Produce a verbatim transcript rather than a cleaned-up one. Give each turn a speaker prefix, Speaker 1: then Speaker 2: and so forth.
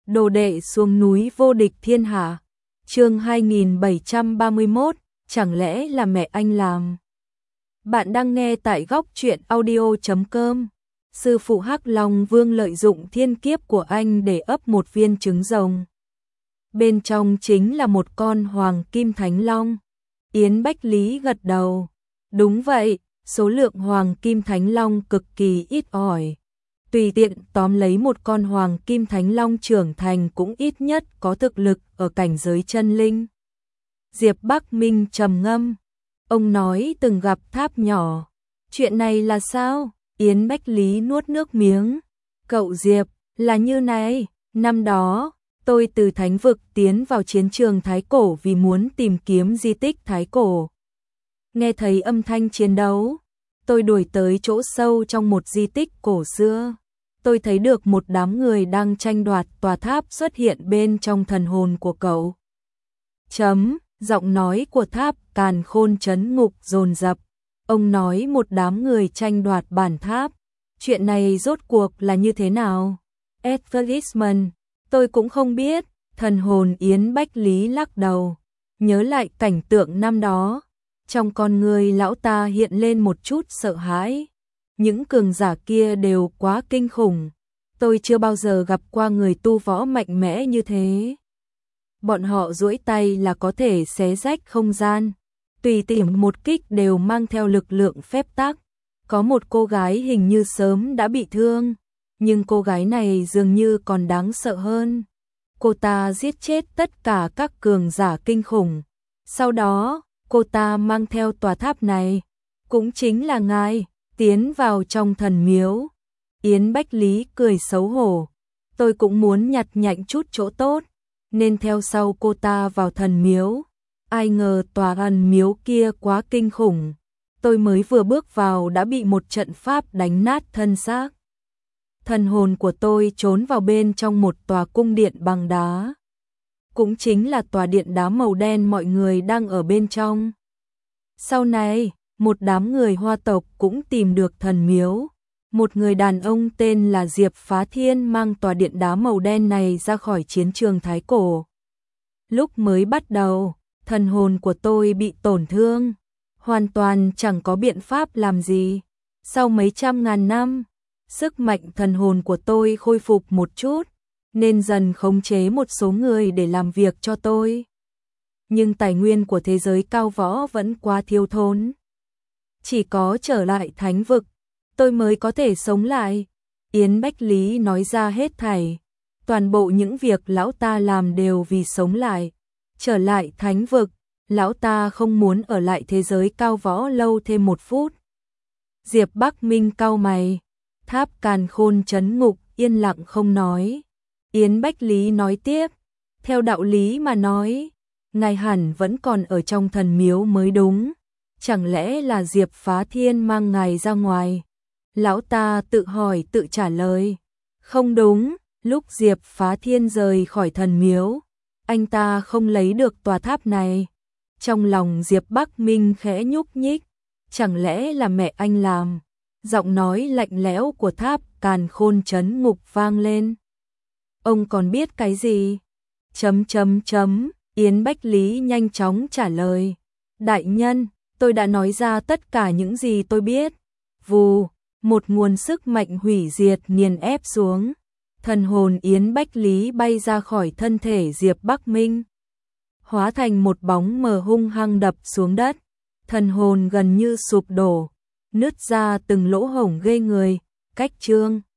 Speaker 1: Đồ đệ xuống núi vô địch thiên hạ. Chương hai nghìn bảy trăm ba mươi mốt, chẳng lẽ là mẹ anh làm? Bạn đang nghe tại góc truyện audio chấm com. Sư phụ Hắc Long Vương lợi dụng thiên kiếp của anh để ấp một viên trứng rồng. Bên trong chính là một con hoàng kim thánh long. Yến Bách Lý gật đầu. Đúng vậy, số lượng hoàng kim thánh long cực kỳ ít ỏi. Tùy tiện tóm lấy một con hoàng kim thánh long trưởng thành cũng ít nhất có thực lực ở cảnh giới chân linh. Diệp Bắc Minh trầm ngâm. Ông nói từng gặp tháp nhỏ. Chuyện này là sao? Yến Bách Lý nuốt nước miếng. Cậu Diệp, là như này, năm đó, tôi từ thánh vực tiến vào chiến trường Thái Cổ vì muốn tìm kiếm di tích Thái Cổ. Nghe thấy âm thanh chiến đấu, tôi đuổi tới chỗ sâu trong một di tích cổ xưa. Tôi thấy được một đám người đang tranh đoạt tòa tháp xuất hiện bên trong thần hồn của cậu. Chấm, giọng nói của Tháp Càn Khôn chấn ngục dồn dập. Ông nói một đám người tranh đoạt bản tháp. Chuyện này rốt cuộc là như thế nào? Advertisement, tôi cũng không biết. Thần hồn Yến Bách Lý lắc đầu. Nhớ lại cảnh tượng năm đó. Trong con người lão ta hiện lên một chút sợ hãi. Những cường giả kia đều quá kinh khủng. Tôi chưa bao giờ gặp qua người tu võ mạnh mẽ như thế. Bọn họ duỗi tay là có thể xé rách không gian. Tùy tiện một kích đều mang theo lực lượng phép tắc. Có một cô gái hình như sớm đã bị thương. Nhưng cô gái này dường như còn đáng sợ hơn. Cô ta giết chết tất cả các cường giả kinh khủng. Sau đó, cô ta mang theo tòa tháp này. Cũng chính là ngài. Tiến vào trong thần miếu. Yến Bách Lý cười xấu hổ. Tôi cũng muốn nhặt nhạnh chút chỗ tốt, nên theo sau cô ta vào thần miếu. Ai ngờ tòa thần miếu kia quá kinh khủng. Tôi mới vừa bước vào đã bị một trận pháp đánh nát thân xác. Thần hồn của tôi trốn vào bên trong một tòa cung điện bằng đá. Cũng chính là tòa điện đá màu đen mọi người đang ở bên trong. Sau này, một đám người Hoa tộc cũng tìm được thần miếu. Một người đàn ông tên là Diệp Phá Thiên mang tòa điện đá màu đen này ra khỏi chiến trường Thái Cổ. Lúc mới bắt đầu, thần hồn của tôi bị tổn thương. Hoàn toàn chẳng có biện pháp làm gì. Sau mấy trăm ngàn năm, sức mạnh thần hồn của tôi khôi phục một chút, nên dần khống chế một số người để làm việc cho tôi. Nhưng tài nguyên của thế giới cao võ vẫn quá thiếu thốn. Chỉ có trở lại thánh vực, tôi mới có thể sống lại. Yến Bách Lý nói ra hết thảy. Toàn bộ những việc lão ta làm đều vì sống lại. Trở lại thánh vực, lão ta không muốn ở lại thế giới cao võ lâu thêm một phút. Diệp Bắc Minh cau mày. Tháp Càn Khôn chấn ngục yên lặng không nói. Yến Bách Lý nói tiếp. Theo đạo lý mà nói, ngài hẳn vẫn còn ở trong thần miếu mới đúng. Chẳng lẽ là Diệp Phá Thiên mang ngài ra ngoài? Lão ta tự hỏi tự trả lời. Không đúng, lúc Diệp Phá Thiên rời khỏi thần miếu, anh ta không lấy được tòa tháp này. Trong lòng Diệp Bắc Minh khẽ nhúc nhích. Chẳng lẽ là mẹ anh làm? Giọng nói lạnh lẽo của Tháp Càn Khôn chấn ngục vang lên. Ông còn biết cái gì? Chấm chấm chấm, Yến Bách Lý nhanh chóng trả lời. Đại nhân, tôi đã nói ra tất cả những gì tôi biết. Vù, một nguồn sức mạnh hủy diệt nghiền ép xuống. Thần hồn Yến Bách Lý bay ra khỏi thân thể Diệp Bắc Minh. Hóa thành một bóng mờ hung hăng đập xuống đất. Thần hồn gần như sụp đổ. Nứt ra từng lỗ hổng ghê người. Cách chương